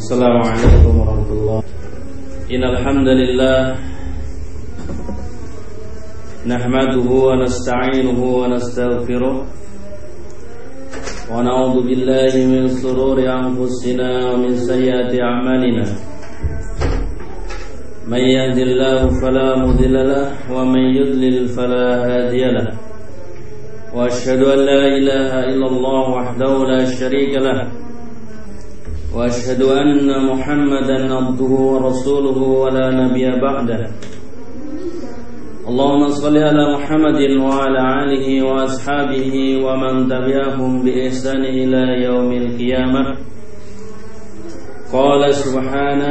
Assalamualaikum warahmatullahi wabarakatuh. Innal hamdalillah nahmaduhu wa nasta'inuhu wa nastaghfiruh wa na'udzu billahi min shururi anfusina wa min sayyiati a'malina. Man yahdihillahu fala mudilla lahu wa man yudlil fala hadiya lahu. Wa asyhadu an la ilaha illallah wahdahu la syarika lahu. وأشهد أن محمدا عبده ورسوله ولا نبي بعده اللهم صل على محمد وعلى آله وأصحابه ومن تبعهم بإحسان إلى يوم القيامة قال سبحانه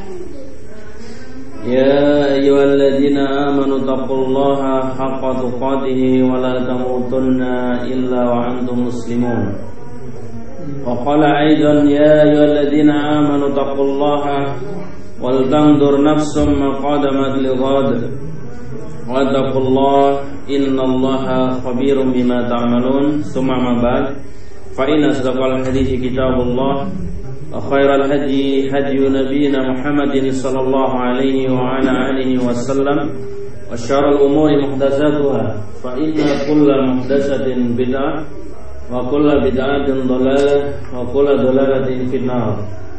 يا أيها الذين آمنوا اتقوا الله حق تقاته ولا تموتن إلا وأنتم مسلمون وقال أيضا يا أيها الذين آمنوا اتقوا الله ولتنظر نفس ما قدمت لغد واتقوا الله إن الله خبير بما تعملون ثم ما بعد فإن أصدق الحديث كتاب الله وخير الهدي هدي نبينا محمد صلى الله عليه وعلى آله وسلم وشر الأمور محدثاتها فإن كل محدثة بدعة wa kullu bid'atin dhalalah wa kullu dhalalatin finnar.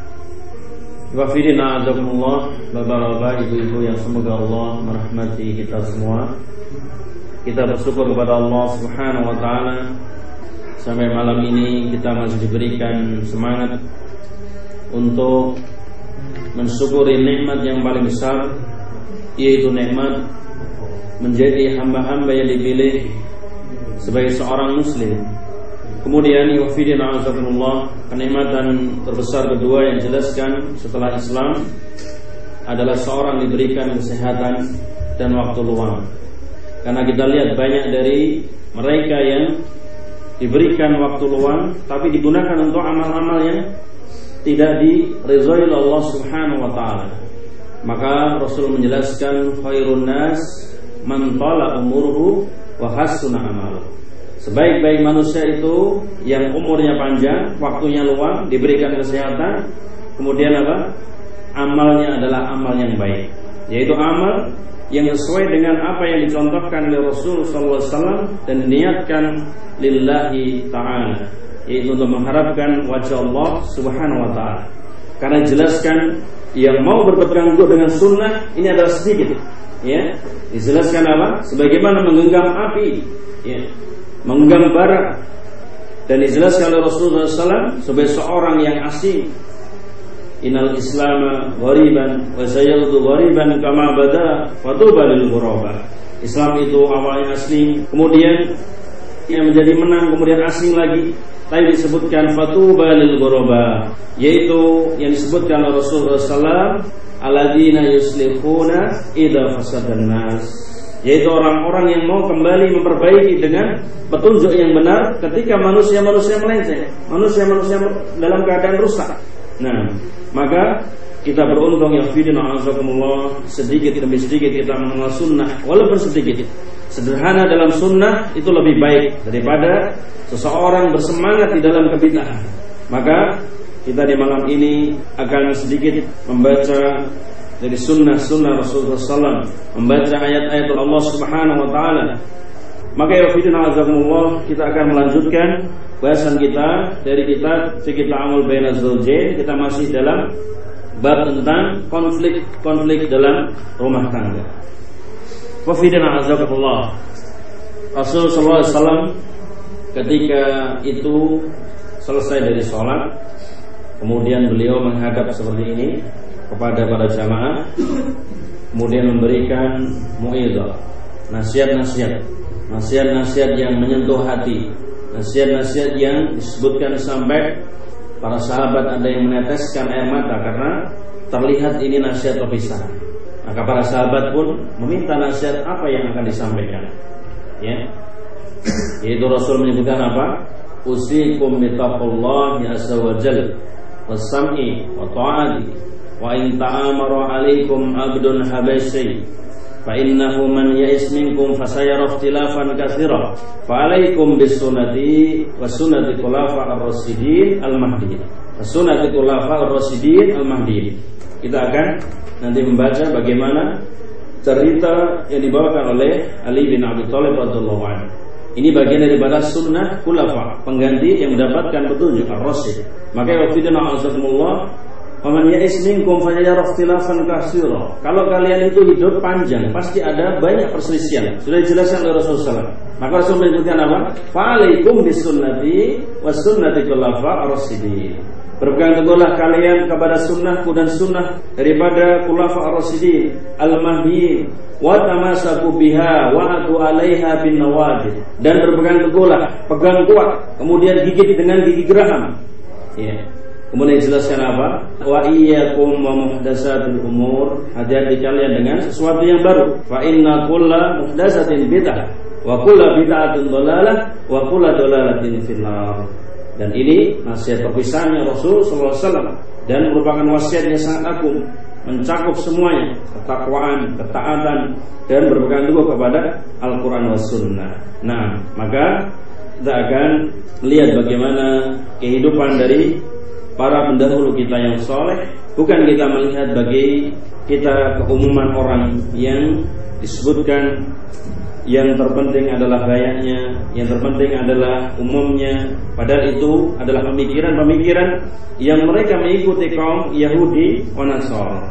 Wa fidina azakumullah, bapak-bapak, ibu-ibu yang semoga Allah merahmati kita semua. Kita bersyukur kepada Allah Subhanahu wa taala sampai malam ini kita masih diberikan semangat untuk mensyukuri nikmat yang paling besar, yaitu nikmat menjadi hamba-hamba yang dipilih sebagai seorang muslim. Kemudian yufidina azakumullah, kenikmatan terbesar kedua yang dijelaskan setelah Islam adalah seorang diberikan kesehatan dan waktu luang. Karena kita lihat banyak dari mereka yang diberikan waktu luang tapi digunakan untuk amal-amal yang tidak diridhoi Allah Subhanahu wa taala. Maka Rasul menjelaskan khairun nas man tala umuruhu wa hasuna amaluhu. Sebaik-baik manusia itu yang umurnya panjang, waktunya luang, diberikan kesehatan, kemudian apa? Amalnya adalah amal yang baik, yaitu amal yang sesuai dengan apa yang dicontohkan oleh Rasul sallallahu alaihi wasallam dan diniatkan lillahi ta'ala, yaitu untuk mengharapkan wajah Allah Subhanahu wa taala. Karena dijelaskan yang mau berpegang teguh dengan sunnah ini adalah sedikit, ya. Dijelaskan apa? Sebagaimana menggenggam api, ya, menggenggam bara. Dan dijelaskan oleh Rasulullah SAW sebagai seorang yang asing, innal islama ghariban wa sayaudu ghariban kama bada fatuba lil ghuraba. Islam itu awalnya asing, kemudian yang menjadi menang, kemudian asing lagi. Tapi disebutkan fatuba lil ghuraba, yaitu yang disebutkan oleh Rasulullah SAW, alladzina yuslihuna idza fasadan nas, yaitu orang-orang yang mau kembali memperbaiki dengan petunjuk yang benar ketika manusia-manusia melenceng, manusia-manusia dalam keadaan rusak. Nah, maka kita beruntung ya fidina azakumullah, sedikit demi sedikit kita mengenal sunnah, walaupun sedikit. Sederhana dalam sunnah itu lebih baik daripada seseorang bersemangat di dalam kebid'ahan. Maka kita di malam ini akan sedikit membaca dari sunnah-sunnah Rasulullah SAW, membaca ayat-ayat Allah Subhanahu wa taala. Maka ya fidina azakumullah, kita akan melanjutkan bahasan kita dari kitab Fiqh Ta'amul Bainaz Zawjain. Kita masih dalam bab tentang konflik dalam rumah tangga. Wa fidina azakumullah, Rasulullah sallallahu alaihi wasallam ketika itu selesai dari sholat, kemudian beliau menghadap seperti ini kepada para jamaah, kemudian memberikan mu'idzah, nasihat-nasihat yang menyentuh hati, nasihat-nasihat yang disebutkan sampai para sahabat ada yang meneteskan air mata karena terlihat ini nasihat perpisahan. Maka para sahabat pun meminta nasihat apa yang akan disampaikan, ya, yaitu Rasul menyebutkan apa? Usikum bittaqullahi azza wa jalla was-sam'i wa ta'ati wa in ta'amara 'alaikum 'abdun habasyi fa innahu man ya'is minkum fasayara ikhtilafan katsira fa 'alaikum bisunnati wa sunnati khulafa'ir rasyidin al-mahdiyyin. Sunnati khulafa'ir rasyidin al-mahdiyyin. Kita akan nanti membaca bagaimana cerita yang dibawakan oleh Ali bin Abi Thalib radhiyallahu anhu. Ini bagian daripada sunnah khulafa, pengganti yang mendapatkan petunjuk ar-rasyid. Maka wafidna azakumullah, "Faman ya'is minkum fayara ikhtilafan katsira." Kalau kalian itu hidup panjang, pasti ada banyak perselisihan. Sudah dijelaskan oleh Rasulullah SAW. Maka Rasul menyebutkan apa? "Fa'alaikum bisunnati wa sunnati khulafa'ir rasyidin." Berpegang teguhlah kalian kepada sunnahku dan sunnah daripada khulafa'ir rasyidin al-mahdiyyin, wa tamasaku biha wa atu 'alaiha bin nawajid. Dan berpegang teguhlah, pegang kuat, kemudian gigit dengan gigi geraham. Ya. Kemudian dijelaskan apa? Wa iyyakum wa muhdatsatil umur. Hati-hati kalian dengan sesuatu yang baru. Fa inna kulla muhdatsatin bid'ah wa kulla bid'atin dhalalah wa kulla dhalalatin finnar. Dan ini nasihat perpisahannya Rasul sallallahu alaihi wasallam dan merupakan wasiat yang sangat agung, mencakup semuanya, ketakwaan, ketaatan, dan berpegang teguh kepada Al-Quran was Sunnah. Nah, maka kita akan melihat bagaimana kehidupan dari para pendahulu kita yang soleh. Bukan kita melihat bagi kita keumuman orang yang disebutkan yang terpenting adalah gayanya, yang terpenting adalah umumnya. Padahal itu adalah pemikiran-pemikiran yang mereka mengikuti kaum Yahudi wa Nasara.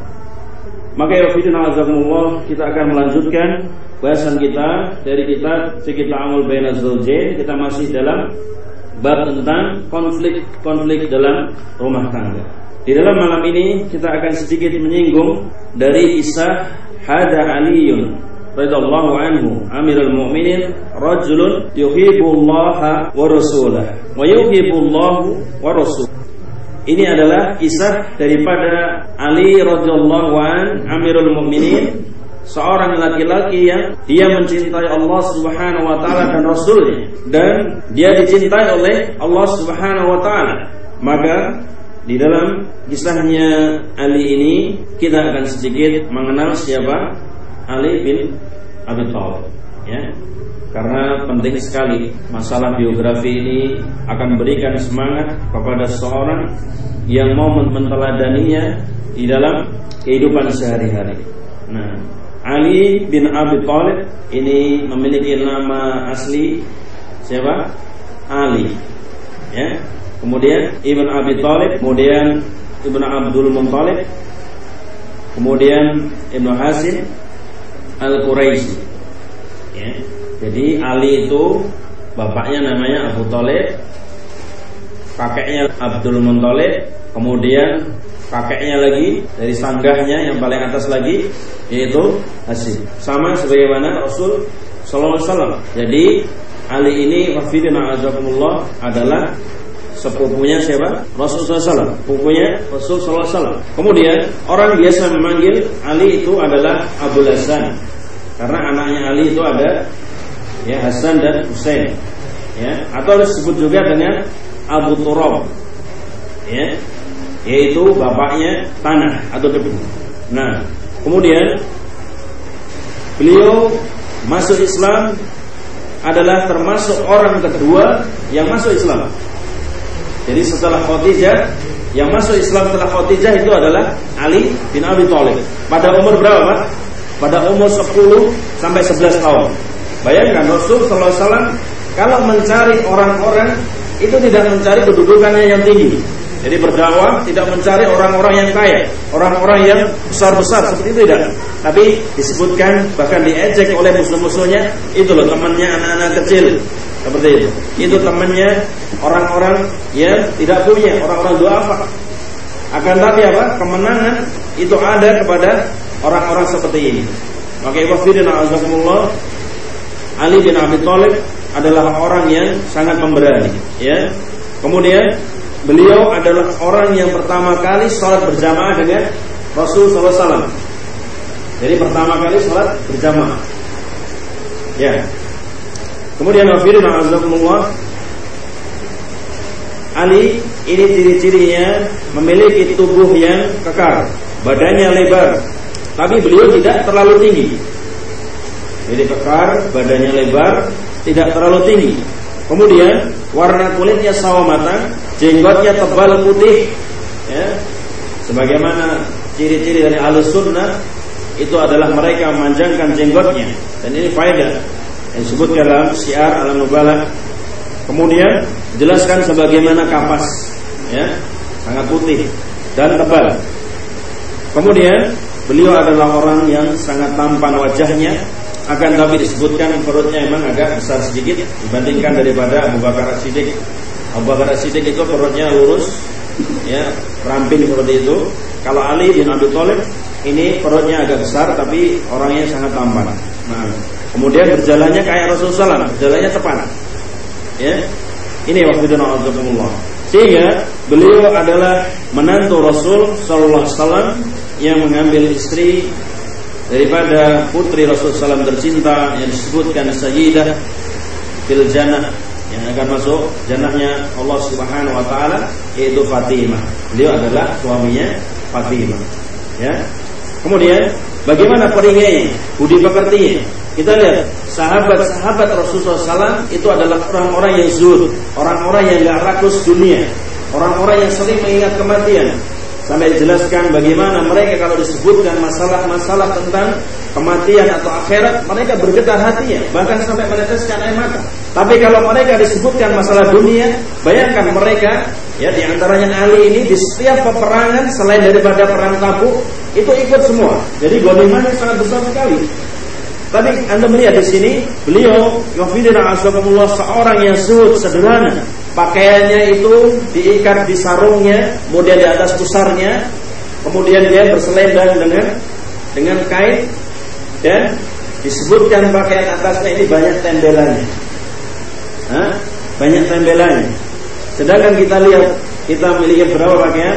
Maka ya fidna azakumullah, kita akan melanjutkan bahasan kita dari kitab Fiqh Ta'amul Bainaz Zawjain. Kita masih dalam bab tentang konflik dalam rumah tangga. Di dalam malam ini kita akan sedikit menyinggung dari kisah Hada Aliyun radhiyallahu anhu Amirul Mu'minin rajulun yuhibbullaha wa rasulahu wa yuhibbullahu wa rasuluhu. Ini adalah kisah daripada Ali radhiyallahu an Amirul Mu'minin, seorang laki-laki yang dia mencintai Allah Subhanahu wa taala dan Rasulnya, dan dia dicintai oleh Allah Subhanahu wa taala. Maka di dalam kisahnya Ali ini kita akan sedikit mengenal siapa Ali bin Abi Thalib, ya. Karena penting sekali masalah biografi ini akan memberikan semangat kepada seorang yang mau menteladaninya di dalam kehidupan sehari-hari. Nah, Ali bin Abi Thalib ini memiliki nama asli siapa? Ali, ya. Kemudian Ibn Abi Thalib, kemudian Ibn Abdul Muttalib, kemudian Ibn Hashim Al-Quraisy, ya. Jadi Ali itu bapaknya namanya Abu Thalib, kakeknya Abdul Muttalib, kemudian kakeknya lagi dari sanggahnya yang paling atas lagi yaitu Hashim. Sama sebagaimana Rasul sallallahu alaihi wasallam. Jadi Ali ini wafidina azakumullah adalah sepupunya siapa? Rasul sallallahu alaihi wasallam, sepupunya Rasul sallallahu alaihi wasallam. Kemudian orang biasa memanggil Ali itu adalah Abu Hasan, karena anaknya Ali itu ada ya Hasan dan Husain, ya, atau disebut juga dengan Abu Turab, ya, yaitu bapaknya tanah atau debu. Nah, kemudian beliau masuk Islam adalah termasuk orang kedua yang masuk Islam. Jadi setelah Khadijah, yang masuk Islam setelah Khadijah itu adalah Ali bin Abi Thalib. Pada umur berapa, Pak? Pada umur 10 sampai 11 tahun. Bayangkan Rasul sallallahu alaihi wasallam kalau mencari orang-orang itu tidak mencari kedudukannya yang tinggi. Jadi berdakwah tidak mencari orang-orang yang kaya, orang-orang yang besar-besar, seperti itu tidak. Tapi disebutkan, bahkan diejek oleh musuh-musuhnya, itu loh temannya anak-anak kecil, seperti itu. Itu temannya orang-orang yang tidak punya, orang-orang duafa. Akan tapi apa? Kemenangan itu ada kepada orang-orang seperti ini. Maka ibadillah azakumullah, Ali bin Abi Thalib adalah orang yang sangat pemberani, ya. Kemudian beliau adalah orang yang pertama kali sholat berjamaah dengan Rasul sallallahu alaihi wasallam. Jadi pertama kali sholat berjamaah, ya. Kemudian wafidina azakumullah, Ali ini ciri-cirinya memiliki tubuh yang kekar, badannya lebar, tapi beliau tidak terlalu tinggi. Jadi kekar, badannya lebar, tidak terlalu tinggi. Kemudian warna kulitnya sawo matang, jenggotnya tebal putih, ya. Sebagaimana ciri-ciri dari Ahlus Sunnah itu adalah mereka memanjangkan jenggotnya, dan ini faedah yang disebutkan dalam Syiar Al-Nubalah. Kemudian jelaskan sebagaimana kapas, ya, sangat putih dan tebal. Kemudian beliau adalah orang yang sangat tampan wajahnya, akan tapi disebutkan perutnya memang agak besar sedikit dibandingkan daripada Abu Bakar As-Siddiq. Abu Bakar As-Siddiq itu perutnya lurus, ya, ramping seperti itu. Kalau Ali bin Abi Thalib ini perutnya agak besar tapi orangnya sangat tampan. Nah, kemudian berjalannya kayak Rasulullah SAW, berjalannya tepat. Ya, ini waktu itu na'udzubillah. Sehingga beliau adalah menantu Rasul Sallallahu Alaihi Wasallam yang mengambil istri daripada putri Rasulullah SAW tercinta yang disebutkan Sayyidah fil Jannah, yang akan masuk jannahnya Allah Subhanahu Wa Taala, yaitu Fatimah. Beliau adalah suaminya Fatimah. Ya. Kemudian bagaimana peringainya, budi pekertinya? Kita lihat sahabat-sahabat Rasulullah SAW itu adalah orang-orang yang zuhud, orang-orang yang gak rakus dunia, orang-orang yang sering mengingat kematian. Sampai dijelaskan bagaimana mereka kalau disebutkan masalah-masalah tentang kematian atau akhirat, mereka bergetar hatinya, bahkan sampai meneteskan air mata. Tapi kalau mereka disebutkan masalah dunia, bayangkan mereka, ya, di antaranya Ali ini di setiap peperangan selain daripada perang Tabuk itu ikut semua. Jadi ghanimahnya sangat besar sekali. Tapi Anda melihat di sini beliau yafidina azakumullah seorang yang zuhud, sederhana. Pakaiannya itu diikat di sarungnya, kemudian di atas pusarnya, kemudian dia berselendang dengan kain, dan disebutkan pakaian atasnya ini banyak tembelannya. Banyak tembelannya. Sedangkan kita lihat, kita memiliki berapa pakaian?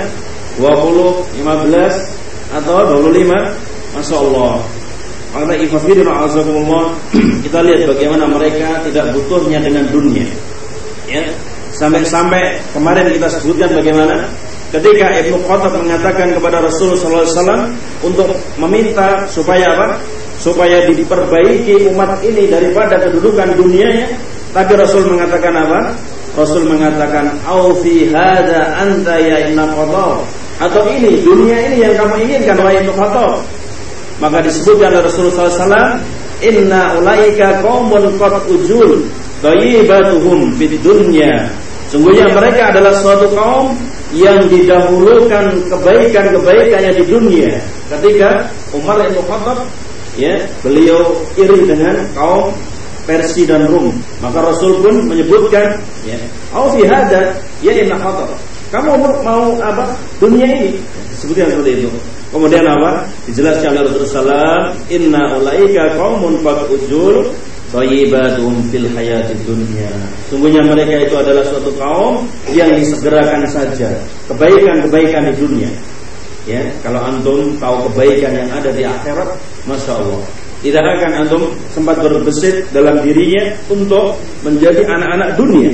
20, 15 atau 25, Masya Allah. Karena ifafidun azakumullah, kita lihat bagaimana mereka tidak butuhnya dengan dunia, ya. Sampai-sampai kemarin kita sebutkan bagaimana ketika Ibnu Khattab mengatakan kepada Rasulullah SAW untuk meminta supaya apa? Supaya diperbaiki umat ini daripada kedudukan dunianya. Tapi Rasul mengatakan apa? Rasul mengatakan, "Au fi hadza anta ya Ibnu Khattab." Atau ini dunia ini yang kamu inginkan wahai Ibnu Khattab. Maka disebutkan oleh Rasulullah SAW, "Inna ulaika qaumun qad ujul thayyibatuhum fid dunya." Sungguhnya mereka adalah suatu kaum yang didahulukan kebaikan-kebaikannya di dunia. Ketika Umar bin Khattab, ya, beliau iri dengan kaum Persia dan Rum, maka Rasul pun menyebutkan, ya, "Au fi hada ya Ibnu Khattab." Kamu mau apa? Dunia ini. Sebutkan seperti itu. Kemudian apa? Dijelaskan oleh Rasulullah SAW, "Inna ulaika qaumun qad ujul thayyibatum fil hayatid dunya." Sungguhnya mereka itu adalah suatu kaum yang disegerakan saja kebaikan-kebaikan di dunia. Ya, kalau antum tahu kebaikan yang ada di akhirat, Masya Allah, tidak akan antum sempat berbesit dalam dirinya untuk menjadi anak-anak dunia.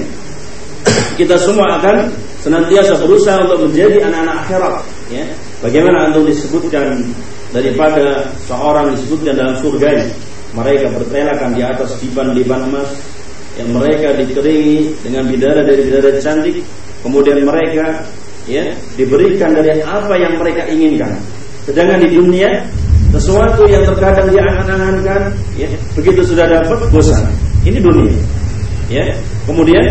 Kita semua akan senantiasa berusaha untuk menjadi anak-anak akhirat, ya. Bagaimana antum disebutkan daripada seorang disebutkan dalam surganya, mereka bertelakan di atas diban-diban emas yang mereka dikeringi dengan bidadari cantik. Kemudian mereka, ya, diberikan dari apa yang mereka inginkan. Sedangkan di dunia sesuatu yang terkadang dia angan-angankan, ya, begitu sudah dapat bosan. Ini dunia, ya. Kemudian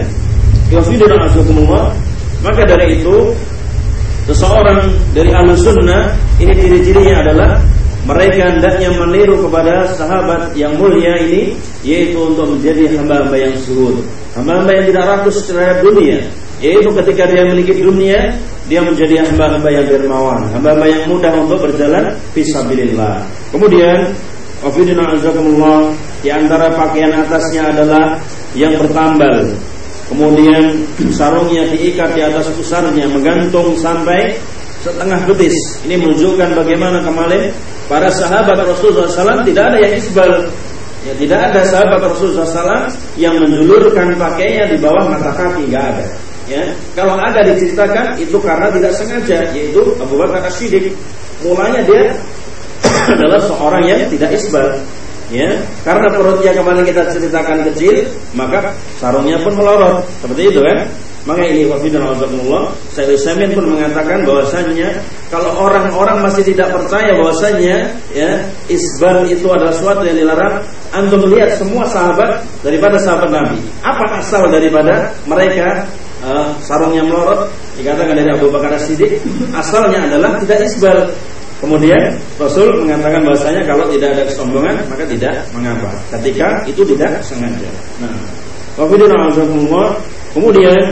maka dari itu seseorang dari Ahlus Sunnah ini ciri-cirinya adalah mereka hendaknya meniru kepada sahabat yang mulia ini, yaitu untuk menjadi hamba-hamba yang zuhud, hamba-hamba yang tidak rakus terhadap dunia, yaitu ketika dia memiliki dunia, dia menjadi hamba-hamba yang dermawan, hamba-hamba yang mudah untuk berjalan fisabilillah. Kemudian wafidina azakumullah, di antara pakaian atasnya adalah yang bertambal. Kemudian sarungnya diikat di atas pusarnya, menggantung sampai setengah betis. Ini menunjukkan bagaimana kemarin para sahabat Rasulullah SAW tidak ada yang isbal, ya, tidak ada sahabat Rasulullah SAW yang menjulurkan pakaiannya di bawah mata kaki, nggak ada. Ya, kalau ada diceritakan itu karena tidak sengaja, yaitu Abu Bakar As-Siddiq. Mulanya dia adalah seorang yang tidak isbal, ya, karena perutnya kemarin kita ceritakan kecil, maka sarungnya pun melorot. Seperti itu kan? Maka ini wafidullah, Syekh Utsaimin pun mengatakan bahwasanya kalau orang-orang masih tidak percaya bahwasanya ya isbal itu adalah sesuatu yang dilarang, antum lihat semua sahabat daripada sahabat Nabi. Apa asal daripada mereka sarungnya melorot? Dikatakan dari Abu Bakar As-Siddiq, asalnya adalah tidak isbal. Kemudian Rasul mengatakan bahwasanya kalau tidak ada kesombongan maka tidak mengapa ketika itu tidak sengaja. Nah, wafidullah. Kemudian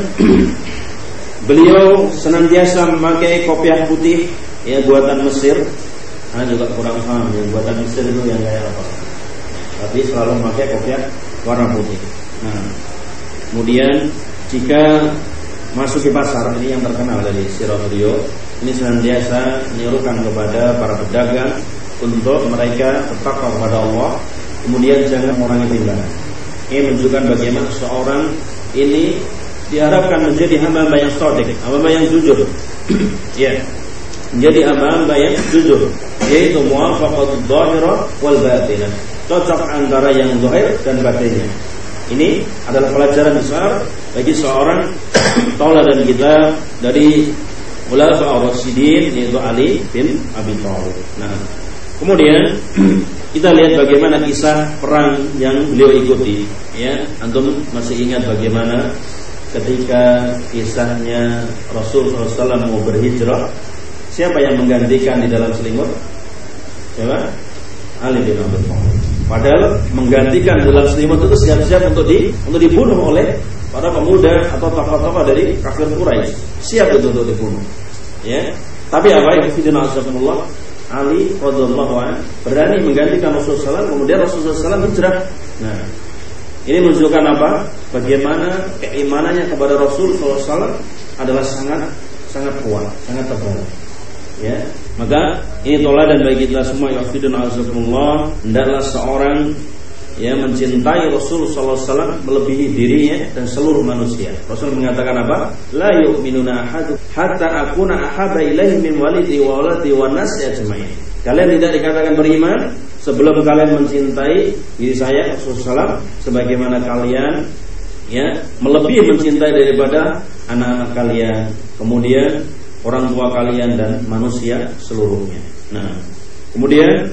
beliau senantiasa memakai kopiah putih ya buatan Mesir. Saya juga kurang paham ya buatan Mesir itu yang kayak apa. Tapi selalu memakai kopiah warna putih. Nah, kemudian jika masuk ke pasar, ini yang terkenal dari sirah beliau, ini senantiasa menyuruhkan kepada para pedagang untuk mereka bertakwa kepada Allah, kemudian jangan mengurangi timbangan. Ini menunjukkan bagaimana seorang ini diharapkan menjadi hamba yang shadiq, hamba yang jujur. Ya. Menjadi hamba yang jujur, yaitu muwafaqatul dhahira wal batinah. Cocok antara yang zahir dan batinnya. Ini adalah pelajaran besar bagi seorang tauladan kita dari Khulafaur Rasyidin, yaitu Ali bin Abi Thalib. Nah, kemudian kita lihat bagaimana kisah perang yang beliau ikuti. Ya, antum masih ingat bagaimana ketika kisahnya Rasul SAW mau berhijrah, siapa yang menggantikan di dalam selimut? Siapa? Ali bin Abi Thalib. Padahal menggantikan di dalam selimut itu siap-siap untuk dibunuh oleh para pemuda atau tokoh-tokoh dari kafir Quraisy. Siap itu untuk dibunuh. Ya, tapi apa yang Rasulullah Ali radhiyallahu anhu berani menggantikan Rasulullah SAW, kemudian Rasulullah SAW hijrah. Nah, ini menunjukkan apa? Bagaimana keimanannya kepada Rasulullah SAW adalah sangat kuat, sangat tebal. Ya, maka ini toladan bagi kita semua ya Rasulullah. Hendaklah seorang ya mencintai Rasulullah SAW melebihi dirinya dan seluruh manusia. Rasul mengatakan apa? La yu'minuna ahadu hatta akuna ahabba ilaihi min walidi wa waladi wan nasi ajma'in. Kalian tidak dikatakan beriman sebelum kalian mencintai diri saya Rasulullah SAW sebagaimana kalian ya melebihi mencintai daripada anak-anak kalian, kemudian orang tua kalian dan manusia seluruhnya. Nah, kemudian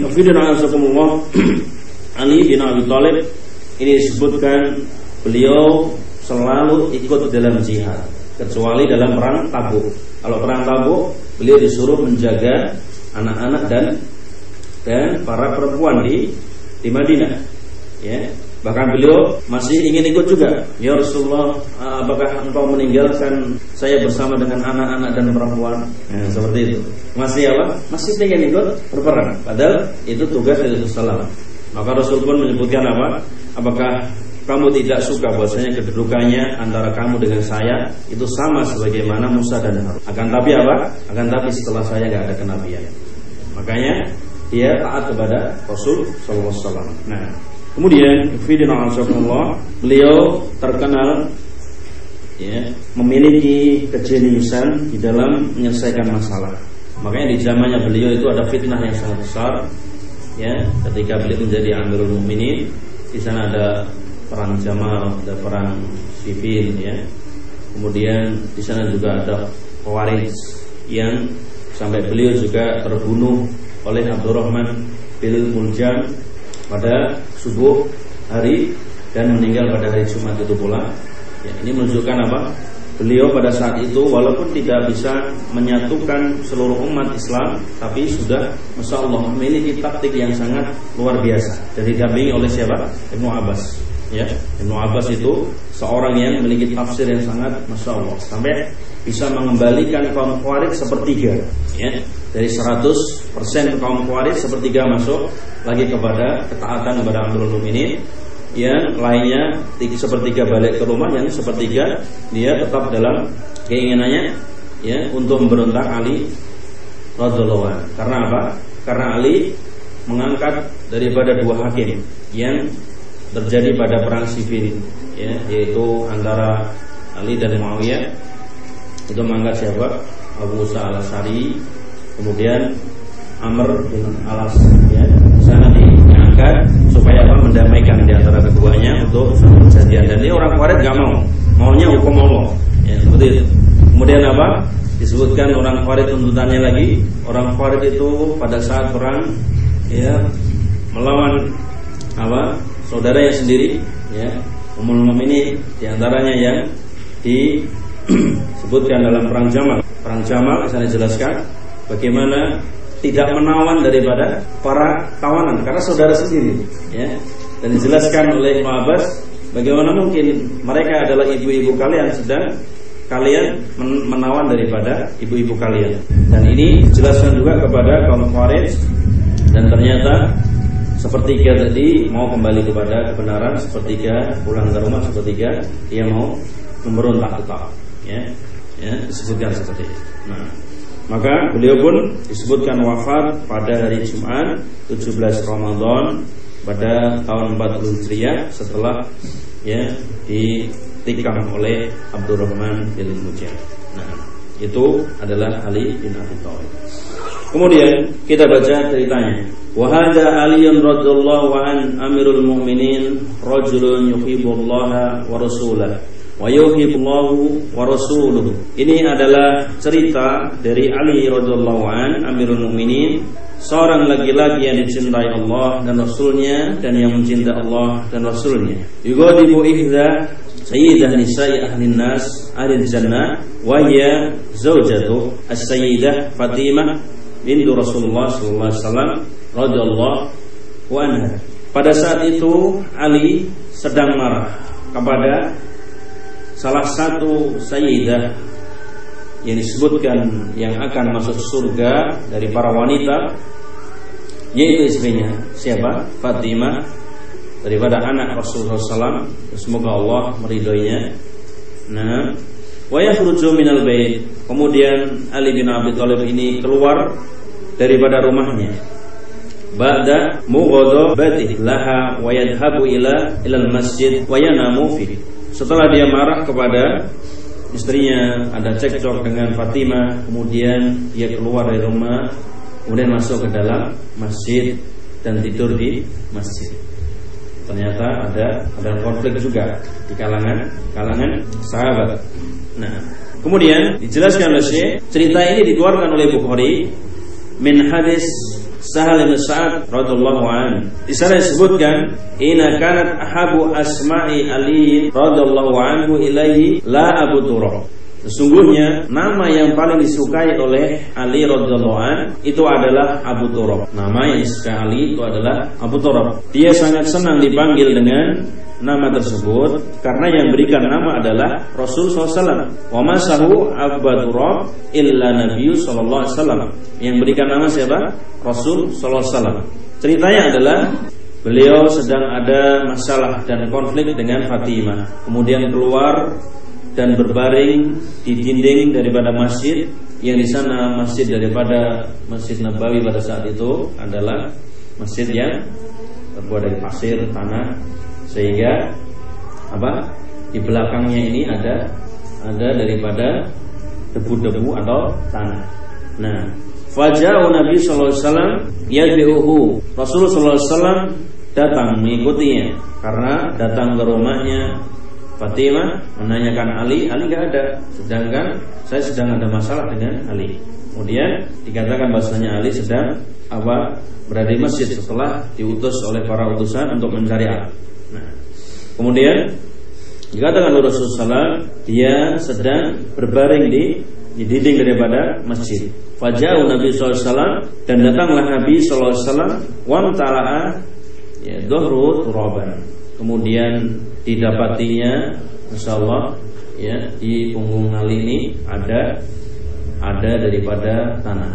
Ali bin Abi Thalib ini disebutkan beliau selalu ikut dalam jihad kecuali dalam perang Tabuk. Kalau perang Tabuk beliau disuruh menjaga anak-anak dan para perempuan di Madinah. Ya, bahkan beliau masih ingin ikut juga. Ya Rasulullah, apakah engkau meninggalkan saya bersama dengan anak-anak dan perempuan? Nah, seperti itu. Masih apa? Masih ingin ikut berperang. Padahal itu tugas dari Rasulullah. Maka Rasul pun menyebutkan apa? Apakah kamu tidak suka bahwasanya kedudukannya antara kamu dengan saya itu sama sebagaimana Musa dan Harun. Akan tapi apa? Akan tapi setelah saya tidak ada kenabian. Makanya dia taat kepada Rasul sallallahu alaihi wasallam. Nah, kemudian beliau terkenal ya, memiliki kejeniusan di dalam menyelesaikan masalah. Makanya di zamannya beliau itu ada fitnah yang sangat besar. Ya, ketika beliau menjadi Amirul Mukminin, di sana ada perang Jamal, ada perang Siffin, ya. Kemudian di sana juga ada Khawarij yang sampai beliau juga terbunuh oleh Abdurrahman bin Muljam pada subuh hari dan meninggal pada hari Jumat itu pula. Ya, ini menunjukkan apa? Beliau pada saat itu walaupun tidak bisa menyatukan seluruh umat Islam, tapi sudah Masya Allah memiliki taktik yang sangat luar biasa. Dan didampingi oleh siapa? Ibnu Abbas. Ya, Ibnu Abbas itu seorang yang memiliki tafsir yang sangat Masya Allah, sampai bisa mengembalikan kaum Khawarij sepertiga. Ya, dari 100% kaum Khawarij sepertiga masuk lagi kepada ketaatan kepada Amirul Mukminin. Yang lainnya sepertiga balik ke rumah, yang sepertiga dia tetap dalam keinginannya ya untuk memberontak Ali radhiyallahu anhu. Karena apa? Karena Ali mengangkat daripada dua hakim yang terjadi pada perang Siffin, ya, yaitu antara Ali dan Muawiyah. Itu mengangkat siapa? Abu Musa al-Asy'ari, kemudian Amr bin Al-As, ya, sana diangkat supaya mendamaikan di antara keduanya untuk perjanjian. Dan ini orang Khawarij nggak maunya hukum Allah, ya, seperti itu. Kemudian apa? Disebutkan orang Khawarij tuntutannya lagi. Orang Khawarij itu pada saat perang, ya, melawan apa? Saudaranya sendiri, ya. Ummul Mukminin di antaranya yang disebutkan dalam perang Jamal. Perang Jamal saya jelaskan bagaimana tidak menawan daripada para tawanan karena saudara sendiri, ya. Dan dijelaskan oleh Ibnu Abbas bagaimana mungkin mereka adalah ibu-ibu kalian sedang kalian menawan daripada ibu-ibu kalian. Dan ini dijelaskan juga kepada kaum Khawarij, dan ternyata sepertiga tadi mau kembali kepada kebenaran, sepertiga pulang ke rumah, sepertiga dia mau memberontak tetap, ya, disebutkan seperti itu. Nah, maka beliau pun disebutkan wafat pada hari Jumat 17 Ramadan pada tahun 40 Hijriah setelah, ya, ditikam oleh Abdurrahman bin Muljam. Nah, itu adalah Ali bin Abi Thalib. Kemudian kita baca ceritanya. Wa hadza Aliyun radhiyallahu an Amirul Mu'minin rajulun yuhibbullaha wa rasulahu wa yuhibbullahu wa rasuluhu. Ini adalah cerita dari Ali radhiyallahu an Amirul Mu'minin, seorang laki-laki yang dicintai Allah dan Rasulnya dan yang mencintai Allah dan Rasulnya. Yughadibu ihda sayyidah nisa'i ahlin nas ahlil jannah wa hiya zaujatu as-sayyidah Fatimah bintu Rasulullah sallallahu alaihi wasallam radhiyallahu anha. Pada saat itu Ali sedang marah kepada salah satu sayyidah yang disebutkan yang akan masuk surga dari para wanita, yaitu istrinya siapa? Fatimah, daripada anak Rasulullah SAW. Semoga Allah meridhoinya. Nah, wa yakhruju minal bait. Kemudian Ali bin Abi Thalib ini keluar daripada rumahnya. Ba'da mughadabati laha wa yadhhabu ilal masjid wa yanamu fi. Setelah dia marah kepada istrinya, ada cekcok dengan Fatimah, kemudian dia keluar dari rumah, kemudian masuk ke dalam masjid dan tidur di masjid. Ternyata ada konflik juga di kalangan sahabat. Nah, kemudian dijelaskan oleh Syekh, cerita ini dikeluarkan oleh Bukhari min hadis Sahal bin Sa'ad radhiyallahu an. Di sana disebutkan inna kanat ahabu asma'i Ali radhiyallahu anhu ilaihi la Abu Turab. Sesungguhnya nama yang paling disukai oleh Ali radhiyallahu an itu adalah Abu Turab. Nama yang disukai Ali itu adalah Abu Turab. Dia sangat senang dipanggil dengan nama tersebut karena yang berikan nama adalah Rasul SAW. Wa masahu Abu Turab illa Nabi sallallahu alaihi wasallam. Yang berikan nama siapa? Rasul sallallahu alaihi wasallam. Ceritanya adalah beliau sedang ada masalah dan konflik dengan Fatimah. Kemudian keluar dan berbaring di dinding daripada masjid, yang di sana masjid daripada Masjid Nabawi pada saat itu adalah masjid yang terbuat dari pasir, tanah, sehingga di belakangnya ini ada daripada debu-debu atau tanah. Nah, faja'u Nabi sallallahu alaihi wasallam yad'uhu. Rasulullah sallallahu alaihi wasallam datang mengikutinya karena datang ke rumahnya Fatimah menanyakan Ali enggak ada, sedangkan saya sedang ada masalah dengan Ali. Kemudian dikatakan bahasanya Ali sedang berada di masjid setelah diutus oleh para utusan untuk mencari Ali. Nah, kemudian dikatakan oleh Rasulullah dia sedang berbaring di dinding daripada masjid. Faja'u Nabi sallallahu alaihi wasallam, dan datanglah Nabi sallallahu alaihi wasallam wamtala'a dhuhru turaban. Kemudian didapatinya insyaallah di punggung Ali ini ada daripada tanah.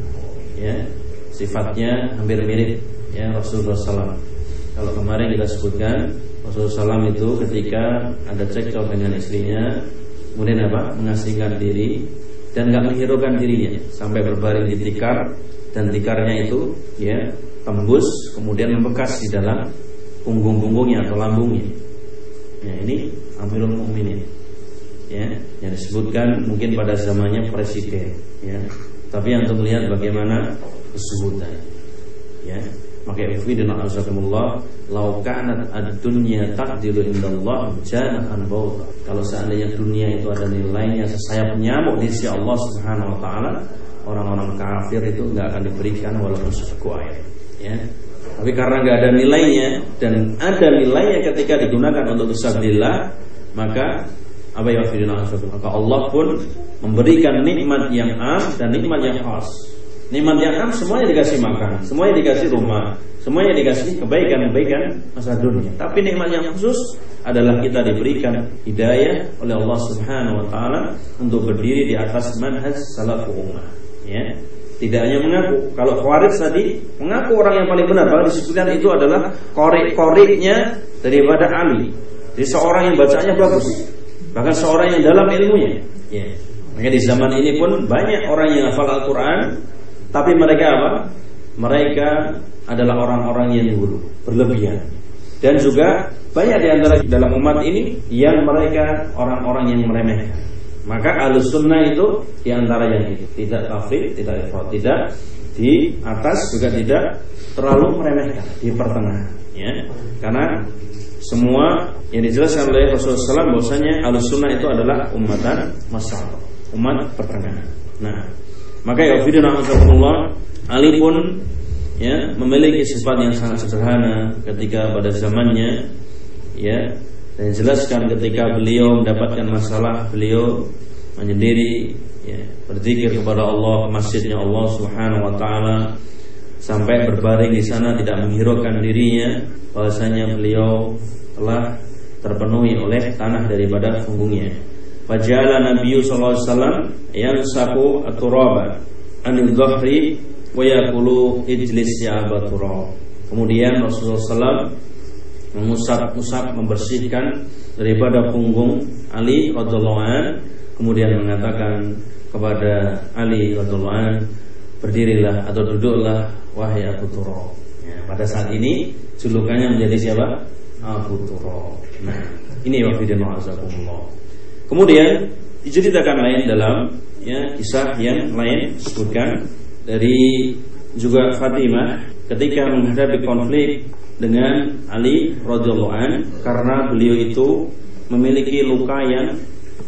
Sifatnya hampir mirip Rasulullah SAW. Kalau kemarin kita sebutkan Rasulullah SAW itu ketika ada cekcok dengan istrinya, kemudian mengasingkan diri dan enggak menghiraukan dirinya sampai berbaring di tikar, dan tikarnya itu tembus kemudian membekas di dalam punggung-punggungnya atau lambungnya. Ini Amirul Mukminin, yang disebutkan mungkin pada zamannya presiden, tapi yang untuk melihat bagaimana kesubutan, Maka ifidina azakumullah, lau kanat ad-dunya taqdilu indallah janahan bauta. Kalau seandainya dunia itu ada nilainya sesayap nyamuk di sisi Allah Subhanahu wa taala, orang-orang kafir itu enggak akan diberikan walaupun sesuku air, ya. Tapi karena enggak ada nilainya dan ada nilainya ketika digunakan untuk fisabilillah, maka apa ya ifidina azakumullah, maka Allah pun memberikan nikmat yang am dan nikmat yang khas. Nikmat yang am semuanya dikasih makan, semuanya dikasih rumah, semuanya dikasih kebaikan-kebaikan masa dunia. Tapi nikmat yang khusus adalah kita diberikan hidayah oleh Allah Subhanahu wa taala untuk berdiri di atas manhaj salafus ummah, ya. Tidak hanya mengaku, kalau Khawarij tadi mengaku orang yang paling benar, bahkan disebutkan itu adalah korek-koreknya daripada Ali. Jadi seorang yang bacanya bagus, bahkan seorang yang dalam ilmunya, ya. Maka di zaman ini pun banyak orang yang hafal Al-Quran, tapi mereka apa? Mereka adalah orang-orang yang dulu berlebihan. Dan juga banyak di antara dalam umat ini yang mereka orang-orang yang meremehkan. Maka Ahlus Sunnah itu di antara yang itu, tidak kafir, tidak ifrat, tidak di atas juga tidak terlalu meremehkan, di pertengahan, ya. Karena semua yang dijelaskan oleh Rasulullah SAW bahwasanya Ahlus Sunnah itu adalah ummatan masyarakat, umat pertengahan. Nah, maka ya Allah, Ali pun ya memiliki sifat yang sangat sederhana ketika pada zamannya, ya, dan jelaskan ketika beliau mendapatkan masalah, beliau menyendiri, ya, berzikir kepada Allah, masjidnya Allah Subhanahu wa taala, sampai berbaring di sana tidak menghiraukan dirinya bahwasanya beliau telah terpenuhi oleh tanah daripada punggungnya. Fajala Nabi sallallahu alaihi wasallam yansaku at-turaba anil dhahri wa yaqulu ijlis ya Aba Turab. Kemudian Rasulullah SAW mengusap-usap, membersihkan daripada punggung Ali radhiyallahu anhu, kemudian mengatakan kepada Ali radhiyallahu anhu, berdirilah atau duduklah wahai Abu Turab. Ya, pada saat ini julukannya menjadi siapa? Abu Turab. Nah, ini wafidina azakumullah. Kemudian diceritakan lain dalam, ya, kisah yang lain disebutkan dari juga Fatimah ketika menghadapi konflik dengan Ali radhiyallahu an, karena beliau itu memiliki luka yang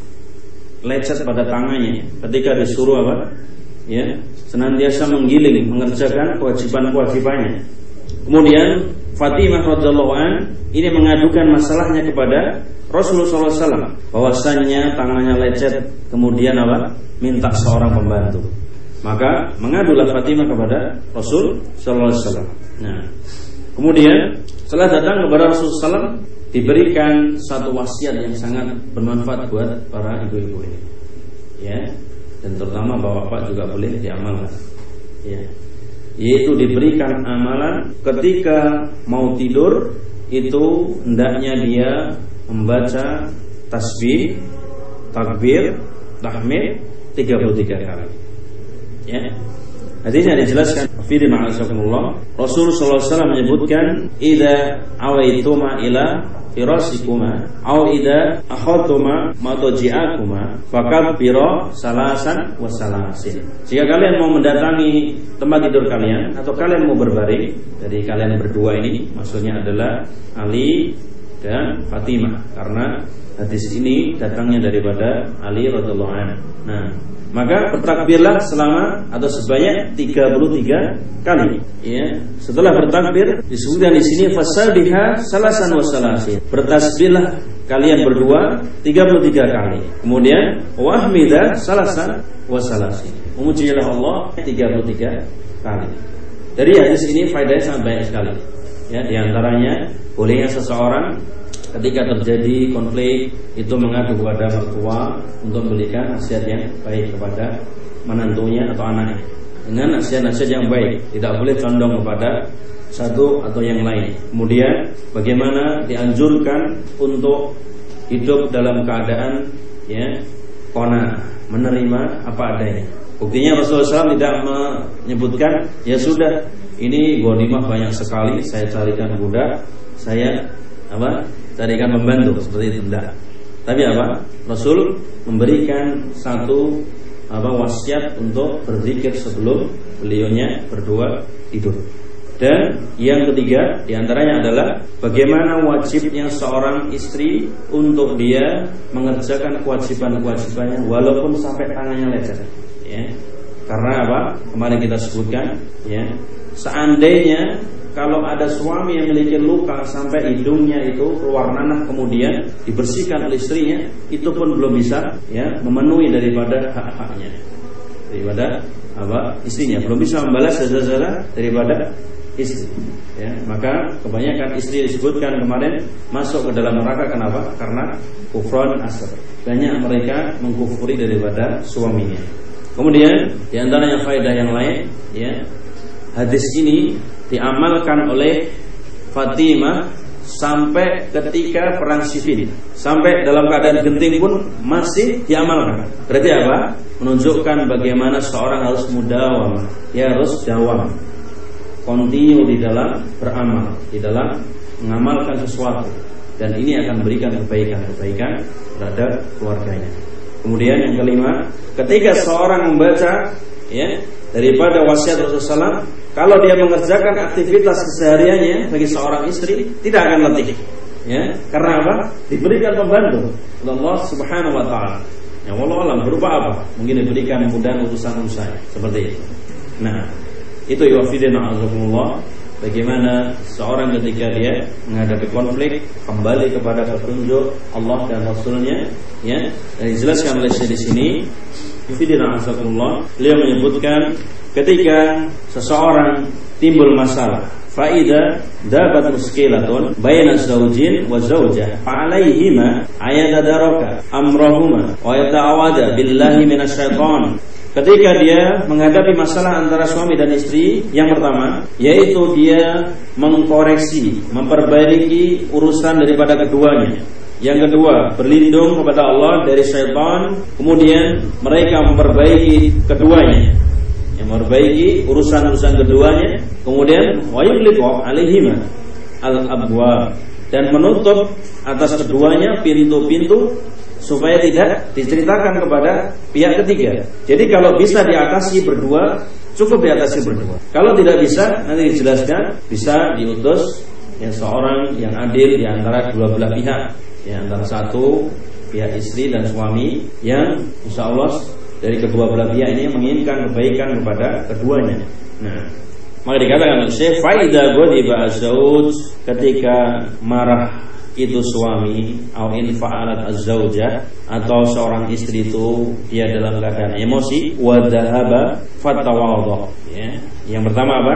lecet pada tangannya ketika disuruh apa? Ya, senantiasa menggiling mengerjakan kewajiban-kewajibannya. Kemudian Fatimah radhiyallahu an ini mengadukan masalahnya kepada Rasulullah SAW bahwasannya tangannya lecet, kemudian apa? Minta seorang pembantu. Maka mengadulah Fatimah kepada Rasul Sallallahu Alaihi Wasallam. Nah, kemudian setelah datang kepada Rasul SAW, diberikan satu wasiat yang sangat bermanfaat buat para ibu-ibu ini, ya, dan terutama bapak-bapak juga boleh diamalkan, ya, yaitu diberikan amalan ketika mau tidur itu hendaknya dia membaca tasbih, takbir, tahmid 33 kali. Ya. Hadisnya dijelaskan Fidina azakumullah, Rasul sallallahu alaihi wasallam menyebutkan idza awaituma ila firasikuma au idza akhadtuma mataji'akuma fakabbira salasan wa salasin. Jika kalian mau mendatangi tempat tidur kalian atau kalian mau berbaring, dari kalian berdua ini maksudnya adalah Ali dan Fatimah, karena hadis ini datangnya daripada Ali radhiyallahu anhu. Nah, maka bertakbirlah selama atau sebanyak 33 kali. Ya, setelah bertakbir disebutkan di sini fasabiha salasan wa salasin. Bertasbihlah kalian berdua 33 kali. Kemudian wahmida salasan wa salasin. Memujilah Allah 33 kali. Dari hadis ini faedahnya sangat banyak sekali. Ya, di antaranya bolehnya seseorang ketika terjadi konflik itu mengadu kepada mertua untuk memberikan nasihat yang baik kepada menantunya atau anaknya dengan nasihat-nasihat yang baik, tidak boleh condong kepada satu atau yang lain. Kemudian bagaimana dianjurkan untuk hidup dalam keadaan, ya, qanaah, menerima apa adanya. Buktinya Rasulullah SAW tidak menyebutkan ya sudah ini ghanimah banyak sekali, saya carikan budak, saya apa? Carikan membantu, seperti itu tidak. Tapi apa? Rasul memberikan satu wasiat untuk berzikir sebelum beliaunya berdua tidur. Dan yang ketiga diantaranya adalah bagaimana wajibnya seorang istri untuk dia mengerjakan kewajiban-kewajibannya walaupun sampai tangannya lecet. Ya. Karena apa? Kemarin kita sebutkan, ya, seandainya kalau ada suami yang memiliki luka sampai hidungnya itu keluar nanah kemudian dibersihkan oleh istrinya, itu pun belum bisa, ya, memenuhi daripada hak-haknya daripada apa? Istrinya, belum bisa membalas jasa-jasa daripada istri, ya. Maka kebanyakan istri disebutkan kemarin masuk ke dalam neraka. Kenapa? Karena kufran asr. Banyak mereka mengkufuri daripada suaminya. Kemudian di antaranya faedah yang lain, ya, hadis ini diamalkan oleh Fatimah sampai ketika perang Siffin, sampai dalam keadaan genting pun masih diamalkan. Berarti apa? Menunjukkan bagaimana seorang harus mudawamah, ya, harus dawam, kontinu di dalam beramal, di dalam mengamalkan sesuatu, dan ini akan memberikan kebaikan terhadap keluarganya. Kemudian yang kelima, ketika seorang membaca, ya, daripada wasiat Rasulullah, kalau dia mengerjakan aktivitas kesehariannya bagi seorang istri tidak akan letih, ya, karena apa? Diberikan pembantu oleh Allah Subhanahu wa taala. Ya, wallahu alam berupa apa? Mungkin diberikan kemudahan urusan-urusan seperti itu. Nah, itu yuwafidina azakumullah, bagaimana seorang ketika dia menghadapi konflik kembali kepada petunjuk Allah dan Rasulnya, ya. Dan dijelaskan oleh Syekh di sini, yuwafidina azakumullah, beliau menyebutkan ketika seseorang timbul masalah, faida dapat muskilatun baina zaujin wa zaujah fa'alaihima ayatadaraka amrahuma wa yata'awada billahi minasyaitan. Ketika dia menghadapi masalah antara suami dan istri, yang pertama yaitu dia mengkoreksi, memperbaiki urusan daripada keduanya. Yang kedua, berlindung kepada Allah dari syaitan. Kemudian mereka memperbaiki keduanya, yang memperbaiki urusan-urusan keduanya. Kemudian wayuliqu alaihima al-abwab, dan menutup atas keduanya pintu-pintu supaya tidak diceritakan kepada pihak ketiga. Jadi kalau bisa diatasi berdua, cukup diatasi berdua. Kalau tidak bisa, nanti dijelaskan, bisa diutus yang seorang yang adil di antara dua belah pihak, ya, antara satu pihak istri dan suami, yang insya Allah dari kedua belah pihak ini menginginkan kebaikan kepada keduanya. Nah, maka dikatakan oleh Syekh, faida ghadiba az-zauj, ketika marah itu suami, au in fa'alat az-zaujah, atau seorang istri itu dia dalam keadaan emosi, wa dhahaba fatawadha, ya. Yang pertama apa?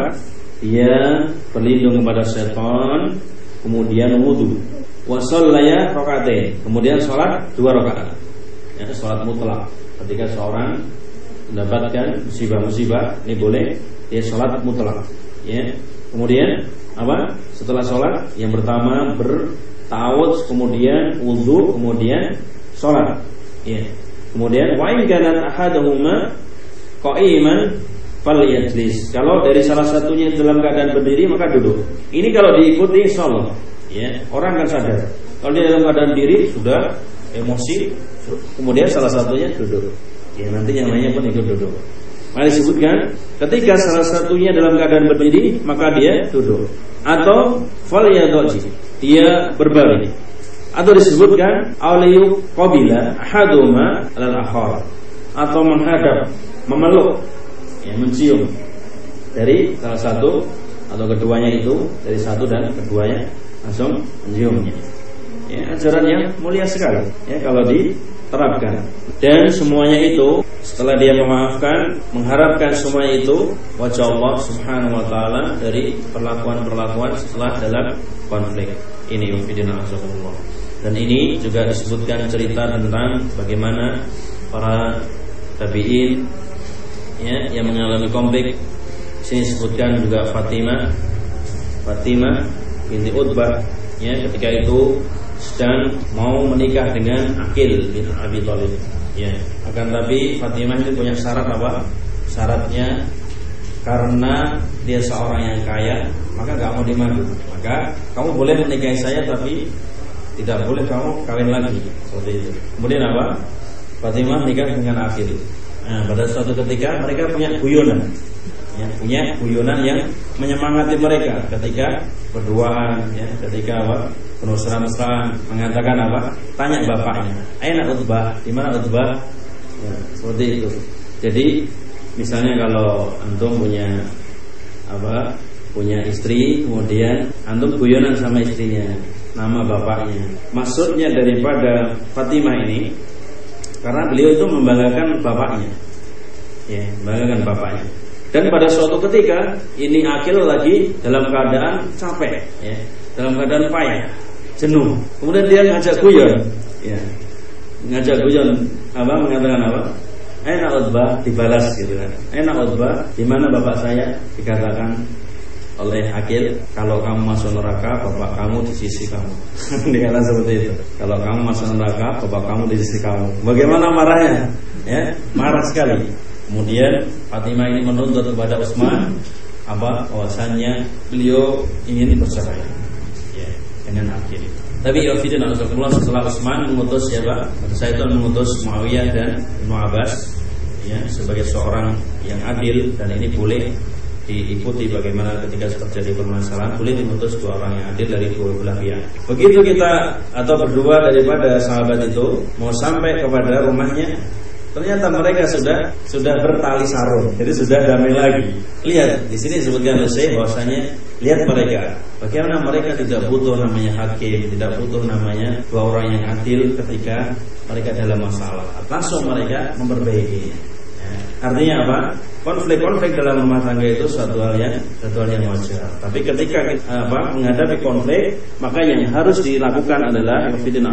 Dia berlindung kepada setan, kemudian wudu, wa shallaya rakaatain, kemudian salat 2 rakaat, ya, salat mutlak. Ketika seorang mendapatkan musibah-musibah, ini boleh dia salat mutlak, ya. Kemudian apa? Setelah salat, yang pertama bertawudz, kemudian wudu, kemudian salat, ya. Kemudian wa in kana ahaduhuma qa'iman falyajlis, kalau dari salah satunya dalam keadaan berdiri maka duduk. Ini kalau diikuti insyaallah, ya, orang akan sadar. Kalau dia dalam keadaan diri sudah emosi, kemudian salah satunya duduk, ya, nanti yang lainnya pun ikut duduk. Maka disebutkan ketika salah satunya dalam keadaan berdiri maka dia duduk, atau falyadji, dia berbaring, atau disebutkan auliyu qabila ahaduma al-akhar, atau menghadap, memeluk, ya, mencium dari salah satu atau keduanya, itu dari satu dan keduanya langsung menciumnya. Ya, ajaran yang mulia sekali, ya, kalau diterapkan. Dan semuanya itu setelah dia memaafkan, mengharapkan semuanya itu wajah Allah Subhanahu wa taala dari perlakuan-perlakuan setelah dalam konflik. Ini ufidina azakumullah. Dan ini juga disebutkan cerita tentang bagaimana para tabi'in, ya, yang mengalami konflik. Sini disebutkan juga Fatimah binti Utbah, ya, ketika itu sedang mau menikah dengan Aqil bin Abi Thalib, ya. Akan tapi Fatimah itu punya syarat apa? Syaratnya karena dia seorang yang kaya, maka gak mau dimadu. Maka kamu boleh menikahi saya, tapi tidak boleh kamu kawin lagi, seperti itu. Kemudian apa? Fatimah menikah dengan Aqil. Nah, pada suatu ketika mereka punya guyonan. ya, punya guyonan yang menyemangati mereka ketika berduaan, ya, ketika mesra-mesraan, mengatakan tanya bapaknya, aina Utbah, di mana Utbah, ya, seperti itu. Jadi misalnya kalau antum punya istri, kemudian antum guyonan sama istrinya, nama bapaknya. Maksudnya daripada Fatimah ini, karena beliau itu membanggakan bapaknya, ya, membanggakan bapaknya. Dan pada suatu ketika ini Aqil lagi dalam keadaan capek, ya, dalam keadaan payah, jenuh. Kemudian dia ngajak guyon, ya, mengatakan Aina Utbah, dibalas gitu kan. Aina Utbah, di mana bapak saya? Dikatakan oleh Aqil, kalau kamu masuk neraka, bapak kamu di sisi kamu. Dikatakan seperti itu. Kalau kamu masuk neraka, bapak kamu di sisi kamu. Bagaimana marahnya? Ya, marah sekali. Kemudian Fatimah ini menuntut kepada Utsman bahwasannya beliau ingin bercerai, ya, dengan Aqil. Tapi setelah Utsman mengutus siapa? Syaitan mengutus Muawiyah dan Ibnu Abbas, ya, sebagai seorang yang adil, dan ini boleh diikuti bagaimana ketika terjadi permasalahan, boleh diutus dua orang yang adil dari dua belah pihak. Begitu kita atau berdua daripada sahabat itu mau sampai kepada rumahnya, ternyata mereka sudah bertali sarung, jadi sudah damai lagi. Lihat di sini disebutkan oleh Syekh bahwasanya lihat mereka, bagaimana mereka tidak butuh namanya hakim, tidak butuh namanya dua orang yang adil ketika mereka dalam masalah. Langsung mereka memperbaikinya. Ya, artinya apa? Konflik-konflik dalam rumah tangga itu suatu hal yang wajar. Tapi ketika menghadapi konflik, maka yang harus dilakukan adalah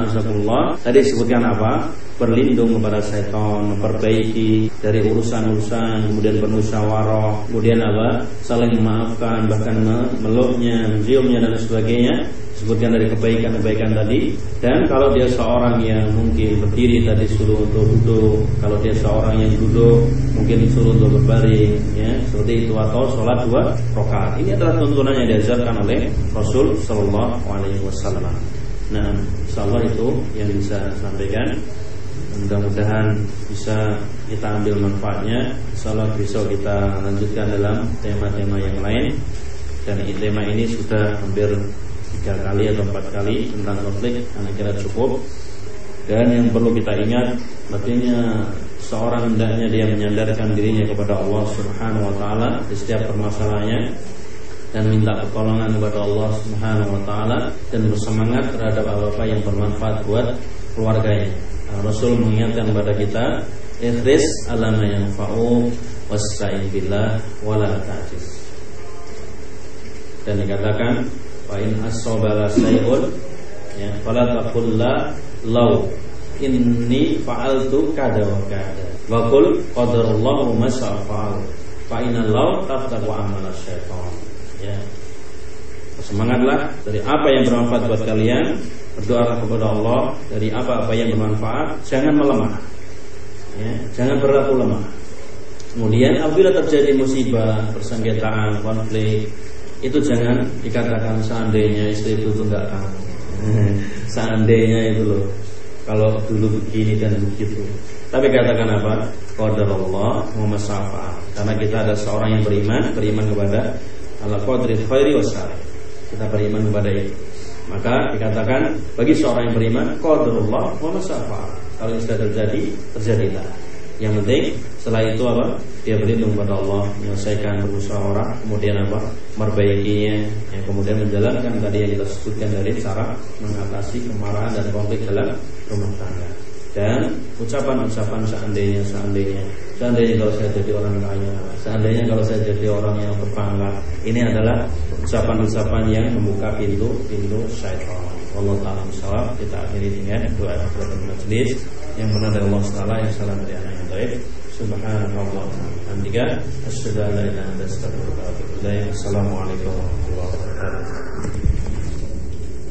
tadi disebutkan berlindung kepada setan, memperbaiki dari urusan-urusan, kemudian bermusyawarah, kemudian saling memaafkan, bahkan meluknya, menciumnya dan sebagainya. Sebutkan dari kebaikan-kebaikan tadi. Dan kalau dia seorang yang mungkin berdiri tadi suruh untuk duduk, kalau dia seorang yang duduk mungkin suruh untuk berbaring, ya, seperti itu, atau sholat 2 rakaat. Ini adalah tuntunan yang diajarkan oleh Rasul Sallallahu Alaihi Wasallam. Nah, insyaallah itu yang bisa saya sampaikan. Mudah-mudahan bisa kita ambil manfaatnya. Insyaallah besok kita lanjutkan dalam tema-tema yang lain. Dan tema ini sudah hampir 3 kali atau 4 kali tentang konflik, anak kira cukup. Dan yang perlu kita ingat, artinya seorang hendaknya dia menyandarkan dirinya kepada Allah Subhanahu wa taala di setiap permasalahannya, dan minta pertolongan kepada Allah Subhanahu wa taala, dan bersemangat terhadap apa yang bermanfaat buat keluarganya. Rasul mengingatkan kepada kita, ikhris ala ma yanfa'u wasta'in billah wala ta'jiz. Dan dikatakan fa in asobala sayun, ya, fala taqul la law inni fa'altu kada wa kada wa qul qadarallahu ma syaa fa'al fa inna law taftahu amal syaitan. Ya, semangatlah dari apa yang bermanfaat buat kalian, berdoalah kepada Allah dari apa-apa yang bermanfaat, jangan melemah, ya, jangan berlaku lemah. Kemudian apabila terjadi musibah, persengketaan, konflik, itu jangan dikatakan seandainya istri itu enggak tahu. Seandainya itu loh, kalau dulu begini dan begitu. Tapi katakan apa? Qadarullah wa masya'a. Karena kita ada seorang yang beriman kepada ala qadri khairi wa syarri. Kita beriman kepada itu. Maka dikatakan bagi seorang yang beriman, qadarullah wa masya'a. Kalau sudah terjadi, terjadilah. Yang penting setelah itu dia berlindung kepada Allah, menyelesaikan bermusyawarah, kemudian merbaikinya, ya, kemudian menjalankan tadi yang kita sebutkan dari cara mengatasi kemarahan dan konflik dalam rumah tangga. Dan ucapan-ucapan seandainya kalau saya jadi orang kaya, seandainya kalau saya jadi orang yang berbangga, ini adalah ucapan-ucapan yang membuka pintu syaitan. Allah Ta'ala musawab. Kita akhiri dengan doa kafaratul majlis yang benar dari Allah Ta'ala, yang salah dari anak yang baik. Subhanallah alhamdulillah, asyhadu an la ilaha illa anta astaghfiruka wa atubu ilaik. Assalamualaikum warahmatullahi wabarakatuh.